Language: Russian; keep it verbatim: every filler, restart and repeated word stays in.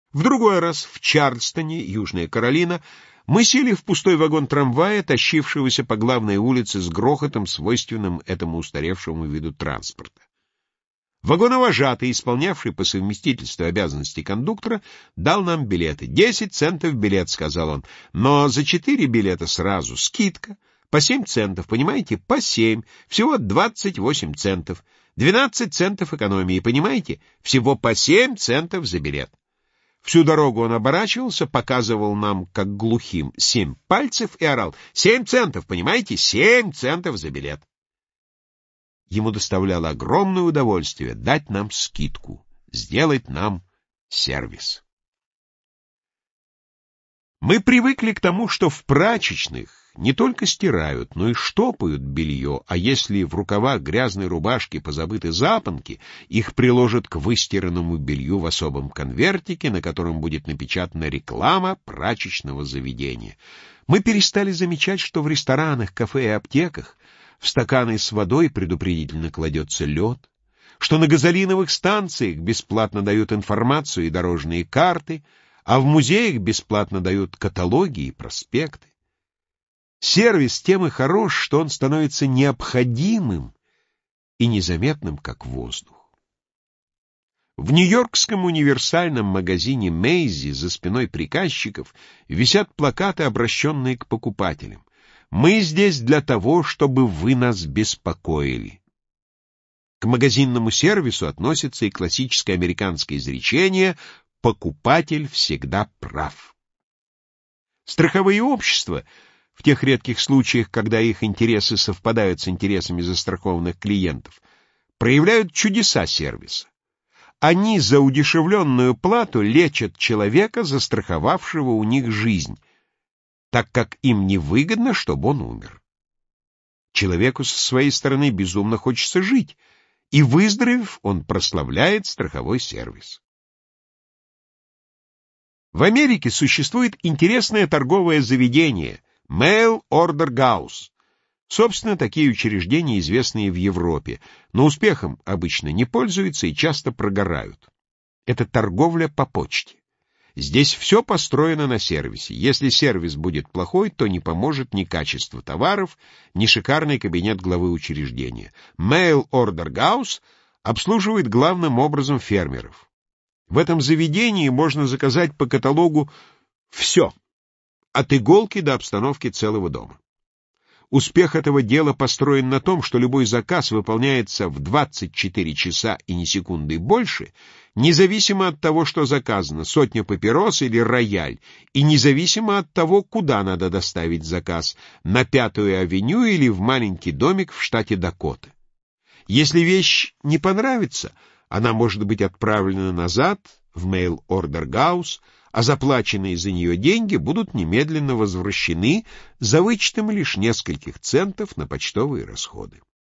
В другой раз в Чарльстоне, Южная Каролина, мы сели в пустой вагон трамвая, тащившегося по главной улице с грохотом, свойственным этому устаревшему виду транспорта. Вагоновожатый, исполнявший по совместительству обязанности кондуктора, дал нам билеты. «Десять центов билет», — сказал он, — «но за четыре билета сразу скидка. По семь центов, понимаете? По семь. Всего двадцать восемь центов. Двенадцать центов экономии, понимаете? Всего по семь центов за билет». Всю дорогу он оборачивался, показывал нам, как глухим, семь пальцев и орал: «Семь центов, понимаете? Семь центов за билет». Ему доставляло огромное удовольствие дать нам скидку, сделать нам сервис. Мы привыкли к тому, что в прачечных не только стирают, но и штопают белье, а если в рукавах грязной рубашки позабыты запонки, их приложат к выстиранному белью в особом конвертике, на котором будет напечатана реклама прачечного заведения. Мы перестали замечать, что в ресторанах, кафе и аптеках в стаканы с водой предупредительно кладется лед, что на газолиновых станциях бесплатно дают информацию и дорожные карты, а в музеях бесплатно дают каталоги и проспекты. Сервис тем и хорош, что он становится необходимым и незаметным, как воздух. В нью-йоркском универсальном магазине Мейзи за спиной приказчиков висят плакаты, обращенные к покупателям. «Мы здесь для того, чтобы вы нас беспокоили». К магазинному сервису относится и классическое американское изречение «покупатель всегда прав». Страховые общества, в тех редких случаях, когда их интересы совпадают с интересами застрахованных клиентов, проявляют чудеса сервиса. Они за удешевленную плату лечат человека, застраховавшего у них жизнь, так как им невыгодно, чтобы он умер. Человеку со своей стороны безумно хочется жить, и, выздоровев, он прославляет страховой сервис. В Америке существует интересное торговое заведение Mail Order House. Собственно, такие учреждения, известные в Европе, но успехом обычно не пользуются и часто прогорают. Это торговля по почте. Здесь все построено на сервисе. Если сервис будет плохой, то не поможет ни качество товаров, ни шикарный кабинет главы учреждения. Mail Order House обслуживает главным образом фермеров. В этом заведении можно заказать по каталогу все, от иголки до обстановки целого дома. Успех этого дела построен на том, что любой заказ выполняется в двадцать четыре часа и ни секунды больше, независимо от того, что заказано, сотня папирос или рояль, и независимо от того, куда надо доставить заказ, на Пятую авеню или в маленький домик в штате Дакота. Если вещь не понравится, она может быть отправлена назад в Mail Order House, а заплаченные за нее деньги будут немедленно возвращены за вычетом лишь нескольких центов на почтовые расходы.